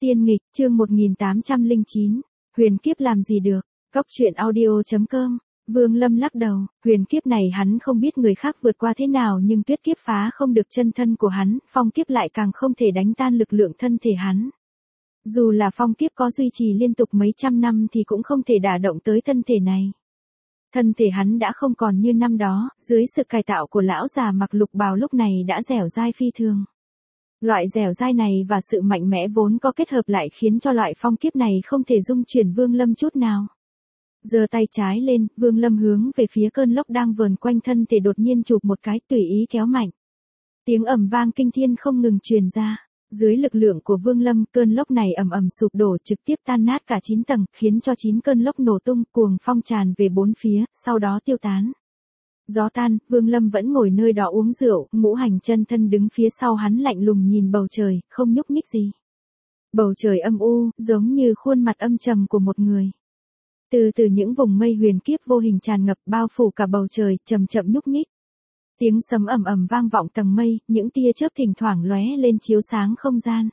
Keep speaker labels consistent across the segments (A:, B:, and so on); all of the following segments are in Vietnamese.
A: Tiên nghịch, chương 1809. Huyền kiếp làm gì được? Cóc truyện audio.com. Vương Lâm lắc đầu, huyền kiếp này hắn không biết người khác vượt qua thế nào, nhưng tuyết kiếp phá không được chân thân của hắn, phong kiếp lại càng không thể đánh tan lực lượng thân thể hắn. Dù là phong kiếp có duy trì liên tục mấy trăm năm thì cũng không thể đả động tới thân thể này. Thân thể hắn đã không còn như năm đó, dưới sự cải tạo của lão già mặc lục bào lúc này đã dẻo dai phi thường. Loại dẻo dai này và sự mạnh mẽ vốn có kết hợp lại khiến cho loại phong kiếp này không thể dung chuyển Vương Lâm chút nào. Giơ tay trái lên, Vương Lâm hướng về phía cơn lốc đang vờn quanh thân thể đột nhiên chụp một cái, tùy ý kéo mạnh. Tiếng ầm vang kinh thiên không ngừng truyền ra. Dưới lực lượng của Vương Lâm, cơn lốc này ầm ầm sụp đổ, trực tiếp tan nát cả 9 tầng, khiến cho 9 cơn lốc nổ tung, cuồng phong tràn về bốn phía, sau đó tiêu tán. Gió tan, Vương Lâm vẫn ngồi nơi đó uống rượu, ngũ hành chân thân đứng phía sau hắn lạnh lùng nhìn bầu trời, không nhúc nhích gì. Bầu trời âm u, giống như khuôn mặt âm trầm của một người. Từ từ những vùng mây huyền kiếp vô hình tràn ngập bao phủ cả bầu trời, chậm chậm nhúc nhích. Tiếng sấm ầm ầm vang vọng tầng mây, những tia chớp thỉnh thoảng lóe lên chiếu sáng không gian.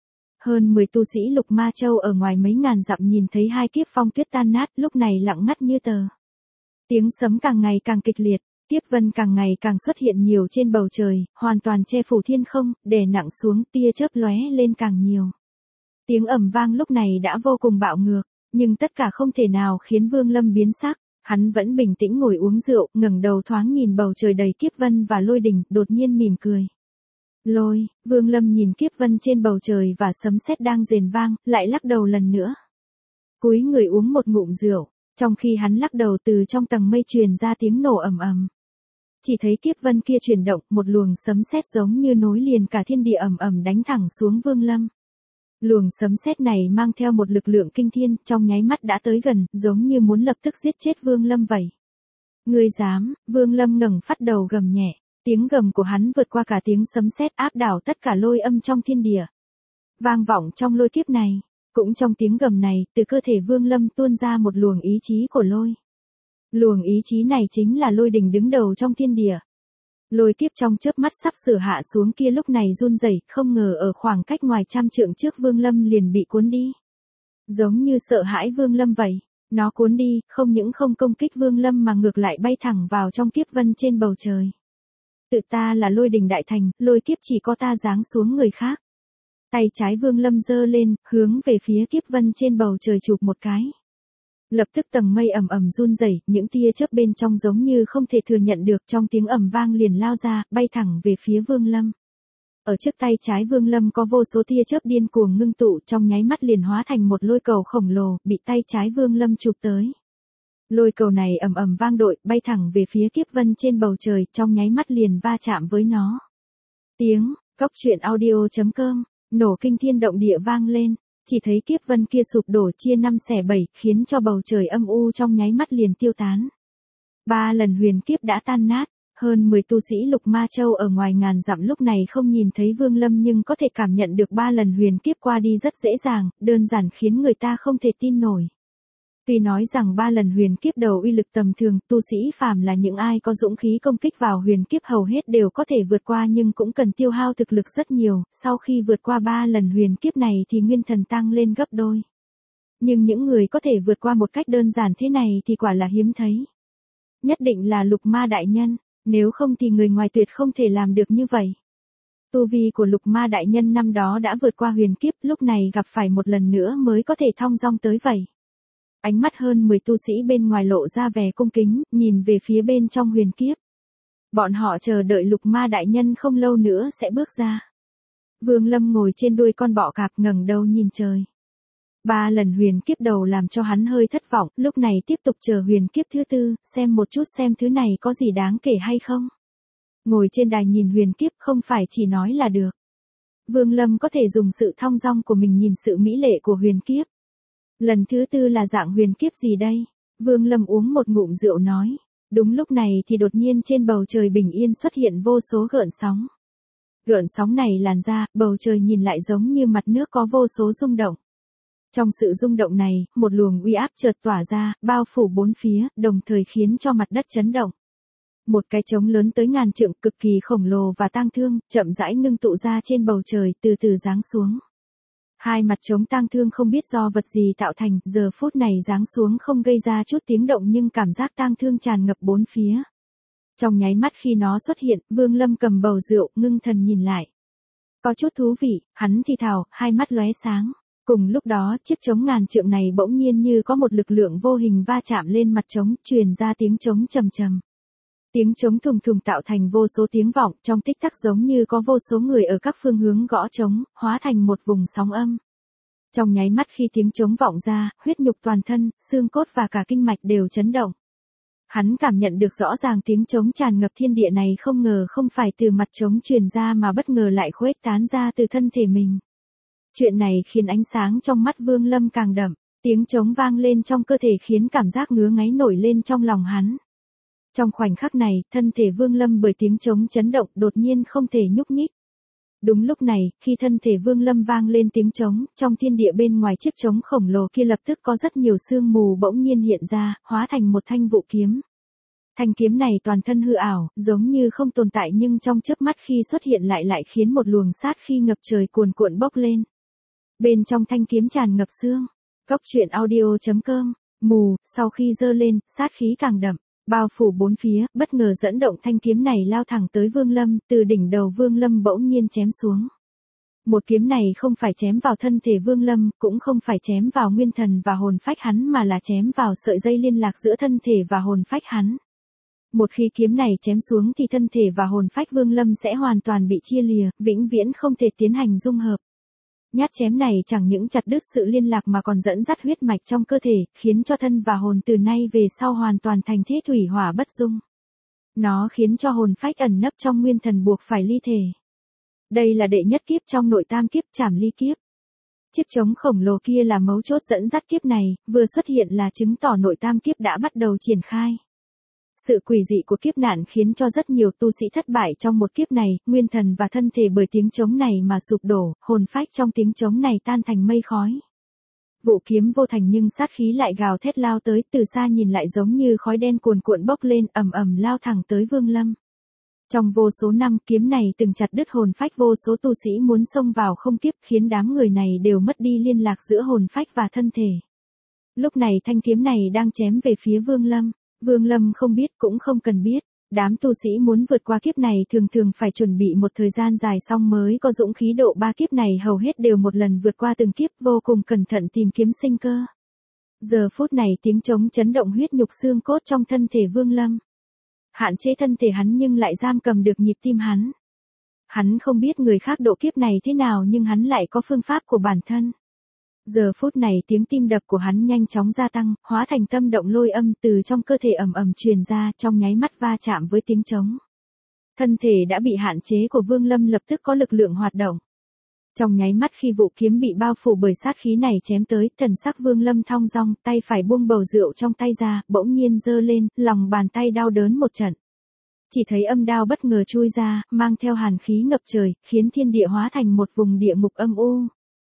A: Hơn 10 tu sĩ Lục Ma Châu ở ngoài mấy ngàn dặm nhìn thấy hai kiếp phong tuyết tan nát, lúc này lặng ngắt như tờ. Tiếng sấm càng ngày càng kịch liệt, kiếp vân càng ngày càng xuất hiện nhiều trên bầu trời, hoàn toàn che phủ thiên không, đè nặng xuống, tia chớp lóe lên càng nhiều. Tiếng ầm vang lúc này đã vô cùng bạo ngược, nhưng tất cả không thể nào khiến Vương Lâm biến sắc. Hắn vẫn bình tĩnh ngồi uống rượu, ngẩng đầu thoáng nhìn bầu trời đầy kiếp vân và lôi đình, đột nhiên mỉm cười. Lôi, Vương Lâm nhìn kiếp vân trên bầu trời và sấm sét đang rền vang, lại lắc đầu lần nữa. Cúi người uống một ngụm rượu, trong khi hắn lắc đầu từ trong tầng mây truyền ra tiếng nổ ầm ầm. Chỉ thấy kiếp vân kia chuyển động, một luồng sấm sét giống như nối liền cả thiên địa ầm ầm đánh thẳng xuống Vương Lâm. Luồng sấm sét này mang theo một lực lượng kinh thiên, trong nháy mắt đã tới gần, giống như muốn lập tức giết chết Vương Lâm vậy. Ngươi dám? Vương Lâm ngẩng phát đầu gầm nhẹ, tiếng gầm của hắn vượt qua cả tiếng sấm sét áp đảo tất cả lôi âm trong thiên địa. Vang vọng trong lôi kiếp này, cũng trong tiếng gầm này, từ cơ thể Vương Lâm tuôn ra một luồng ý chí của lôi. Luồng ý chí này chính là lôi đình đứng đầu trong thiên địa. Lôi kiếp trong chớp mắt sắp sửa hạ xuống kia lúc này run rẩy, không ngờ ở khoảng cách ngoài trăm trượng trước Vương Lâm liền bị cuốn đi. Giống như sợ hãi Vương Lâm vậy, nó cuốn đi, không những không công kích Vương Lâm mà ngược lại bay thẳng vào trong kiếp vân trên bầu trời. Tự ta là lôi đình đại thành, lôi kiếp chỉ có ta giáng xuống người khác. Tay trái Vương Lâm giơ lên, hướng về phía kiếp vân trên bầu trời chụp một cái. Lập tức tầng mây ầm ầm run rẩy, những tia chớp bên trong giống như không thể thừa nhận được, trong tiếng ầm vang liền lao ra, bay thẳng về phía Vương Lâm. Ở trước tay trái Vương Lâm có vô số tia chớp điên cuồng ngưng tụ, trong nháy mắt liền hóa thành một lôi cầu khổng lồ, bị tay trái Vương Lâm chụp tới. Lôi cầu này ầm ầm vang dội, bay thẳng về phía kiếp vân trên bầu trời, trong nháy mắt liền va chạm với nó. Tiếng cóc truyện audio.com, nổ kinh thiên động địa vang lên. Chỉ thấy kiếp vân kia sụp đổ chia 5 xẻ 7, khiến cho bầu trời âm u trong nháy mắt liền tiêu tán. 3 lần huyền kiếp đã tan nát, hơn 10 tu sĩ Lục Ma Châu ở ngoài ngàn dặm lúc này không nhìn thấy Vương Lâm nhưng có thể cảm nhận được 3 lần huyền kiếp qua đi rất dễ dàng, đơn giản khiến người ta không thể tin nổi. Tuy nói rằng 3 lần huyền kiếp đầu uy lực tầm thường, tu sĩ phàm là những ai có dũng khí công kích vào huyền kiếp hầu hết đều có thể vượt qua nhưng cũng cần tiêu hao thực lực rất nhiều, sau khi vượt qua 3 lần huyền kiếp này thì nguyên thần tăng lên gấp đôi. Nhưng những người có thể vượt qua một cách đơn giản thế này thì quả là hiếm thấy. Nhất định là Lục Ma đại nhân, nếu không thì người ngoài tuyệt không thể làm được như vậy. Tu vi của Lục Ma đại nhân năm đó đã vượt qua huyền kiếp, lúc này gặp phải một lần nữa mới có thể thong dong tới vậy. Ánh mắt hơn 10 tu sĩ bên ngoài lộ ra vẻ cung kính, nhìn về phía bên trong huyền kiếp. Bọn họ chờ đợi Lục Ma đại nhân không lâu nữa sẽ bước ra. Vương Lâm ngồi trên đuôi con bọ cạp ngẩng đầu nhìn trời. 3 lần huyền kiếp đầu làm cho hắn hơi thất vọng, lúc này tiếp tục chờ huyền kiếp thứ tư, xem một chút xem thứ này có gì đáng kể hay không. Ngồi trên đài nhìn huyền kiếp không phải chỉ nói là được. Vương Lâm có thể dùng sự thong dong của mình nhìn sự mỹ lệ của huyền kiếp. Lần thứ tư là dạng huyền kiếp gì đây? Vương Lâm uống một ngụm rượu nói. Đúng lúc này thì đột nhiên trên bầu trời bình yên xuất hiện vô số gợn sóng. Gợn sóng này làn ra, bầu trời nhìn lại giống như mặt nước có vô số rung động. Trong sự rung động này, một luồng uy áp chợt tỏa ra, bao phủ bốn phía, đồng thời khiến cho mặt đất chấn động. Một cái trống lớn tới ngàn trượng cực kỳ khổng lồ và tang thương, chậm rãi ngưng tụ ra trên bầu trời, từ từ giáng xuống. Hai mặt trống tang thương không biết do vật gì tạo thành, giờ phút này giáng xuống không gây ra chút tiếng động nhưng cảm giác tang thương tràn ngập bốn phía. Trong nháy mắt khi nó xuất hiện, Vương Lâm cầm bầu rượu, ngưng thần nhìn lại. Có chút thú vị, hắn thì thào, hai mắt lóe sáng. Cùng lúc đó, chiếc trống ngàn trượng này bỗng nhiên như có một lực lượng vô hình va chạm lên mặt trống, truyền ra tiếng trống trầm trầm. Tiếng trống thùng thùng tạo thành vô số tiếng vọng, trong tích tắc giống như có vô số người ở các phương hướng gõ trống, hóa thành một vùng sóng âm. Trong nháy mắt khi tiếng trống vọng ra, huyết nhục toàn thân, xương cốt và cả kinh mạch đều chấn động. Hắn cảm nhận được rõ ràng tiếng trống tràn ngập thiên địa này không ngờ không phải từ mặt trống truyền ra mà bất ngờ lại khuếch tán ra từ thân thể mình. Chuyện này khiến ánh sáng trong mắt Vương Lâm càng đậm, tiếng trống vang lên trong cơ thể khiến cảm giác ngứa ngáy nổi lên trong lòng hắn. Trong khoảnh khắc này, thân thể Vương Lâm bởi tiếng trống chấn động đột nhiên không thể nhúc nhích. Đúng lúc này, khi thân thể Vương Lâm vang lên tiếng trống, trong thiên địa bên ngoài chiếc trống khổng lồ kia lập tức có rất nhiều sương mù bỗng nhiên hiện ra, hóa thành một thanh vũ kiếm. Thanh kiếm này toàn thân hư ảo, giống như không tồn tại nhưng trong chớp mắt khi xuất hiện lại khiến một luồng sát khí ngập trời cuồn cuộn bốc lên. Bên trong thanh kiếm tràn ngập xương. Cốc truyện audio.com, mù, sau khi giơ lên, sát khí càng đậm, bao phủ bốn phía, bất ngờ dẫn động thanh kiếm này lao thẳng tới Vương Lâm, từ đỉnh đầu Vương Lâm bỗng nhiên chém xuống. Một kiếm này không phải chém vào thân thể Vương Lâm, cũng không phải chém vào nguyên thần và hồn phách hắn mà là chém vào sợi dây liên lạc giữa thân thể và hồn phách hắn. Một khi kiếm này chém xuống thì thân thể và hồn phách Vương Lâm sẽ hoàn toàn bị chia lìa, vĩnh viễn không thể tiến hành dung hợp. Nhát chém này chẳng những chặt đứt sự liên lạc mà còn dẫn dắt huyết mạch trong cơ thể, khiến cho thân và hồn từ nay về sau hoàn toàn thành thế thủy hỏa bất dung. Nó khiến cho hồn phách ẩn nấp trong nguyên thần buộc phải ly thể. Đây là đệ nhất kiếp trong nội tam kiếp trảm ly kiếp. Chiếc trống khổng lồ kia là mấu chốt dẫn dắt kiếp này, vừa xuất hiện là chứng tỏ nội tam kiếp đã bắt đầu triển khai. Sự quỷ dị của kiếp nạn khiến cho rất nhiều tu sĩ thất bại trong một kiếp này, nguyên thần và thân thể bởi tiếng trống này mà sụp đổ, hồn phách trong tiếng trống này tan thành mây khói. Vũ kiếm vô thành nhưng sát khí lại gào thét lao tới, từ xa nhìn lại giống như khói đen cuồn cuộn bốc lên, ầm ầm lao thẳng tới Vương Lâm. Trong vô số năm, kiếm này từng chặt đứt hồn phách vô số tu sĩ muốn xông vào không kiếp, khiến đám người này đều mất đi liên lạc giữa hồn phách và thân thể. Lúc này thanh kiếm này đang chém về phía Vương Lâm. Vương Lâm không biết cũng không cần biết, đám tu sĩ muốn vượt qua kiếp này thường phải chuẩn bị một thời gian dài xong mới có dũng khí độ ba kiếp này hầu hết đều một lần vượt qua từng kiếp vô cùng cẩn thận tìm kiếm sinh cơ. Giờ phút này tiếng trống chấn động huyết nhục xương cốt trong thân thể Vương Lâm. Hạn chế thân thể hắn nhưng lại giam cầm được nhịp tim hắn. Hắn không biết người khác độ kiếp này thế nào nhưng hắn lại có phương pháp của bản thân. Giờ phút này tiếng tim đập của hắn nhanh chóng gia tăng, hóa thành tâm động lôi âm từ trong cơ thể ầm ầm truyền ra trong nháy mắt va chạm với tiếng trống. Thân thể đã bị hạn chế của Vương Lâm lập tức có lực lượng hoạt động. Trong nháy mắt khi vũ kiếm bị bao phủ bởi sát khí này chém tới, thần sắc Vương Lâm thong dong, tay phải buông bầu rượu trong tay ra, bỗng nhiên giơ lên, lòng bàn tay đau đớn một trận. Chỉ thấy âm đao bất ngờ chui ra, mang theo hàn khí ngập trời, khiến thiên địa hóa thành một vùng địa ngục âm u.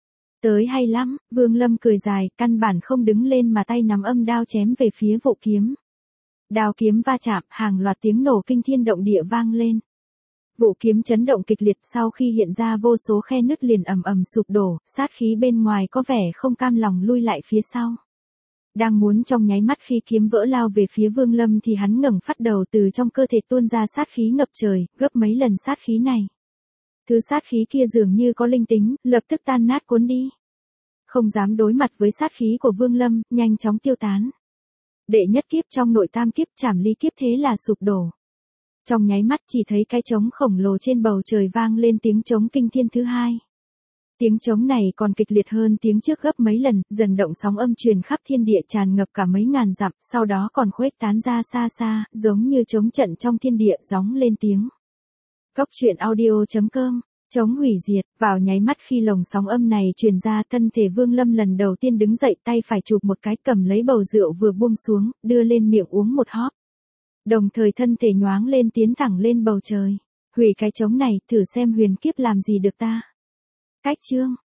A: Tới hay lắm, Vương Lâm cười dài, căn bản không đứng lên mà tay nắm âm đao chém về phía vũ kiếm. Đao kiếm va chạm, hàng loạt tiếng nổ kinh thiên động địa vang lên. Vũ kiếm chấn động kịch liệt sau khi hiện ra vô số khe nứt liền ầm ầm sụp đổ, sát khí bên ngoài có vẻ không cam lòng lui lại phía sau. Đang muốn trong nháy mắt khi kiếm vỡ lao về phía Vương Lâm thì hắn ngẩng phát đầu từ trong cơ thể tuôn ra sát khí ngập trời, gấp mấy lần sát khí này. Thứ sát khí kia dường như có linh tính, lập tức tan nát cuốn đi. Không dám đối mặt với sát khí của Vương Lâm, nhanh chóng tiêu tán. Đệ nhất kiếp trong nội tam kiếp trảm ly kiếp thế là sụp đổ. Trong nháy mắt chỉ thấy cái trống khổng lồ trên bầu trời vang lên tiếng trống kinh thiên thứ hai. Tiếng trống này còn kịch liệt hơn tiếng trước gấp mấy lần, dần động sóng âm truyền khắp thiên địa tràn ngập cả mấy ngàn dặm, sau đó còn khuếch tán ra xa xa, giống như trống trận trong thiên địa gióng lên tiếng. Cốc truyện audio.com, trống hủy diệt, vào nháy mắt khi lồng sóng âm này truyền ra thân thể Vương Lâm lần đầu tiên đứng dậy tay phải chụp một cái cầm lấy bầu rượu vừa buông xuống, đưa lên miệng uống một hóp. Đồng thời thân thể nhoáng lên tiến thẳng lên bầu trời. Hủy cái trống này, thử xem huyền kiếp làm gì được ta. Cách chương.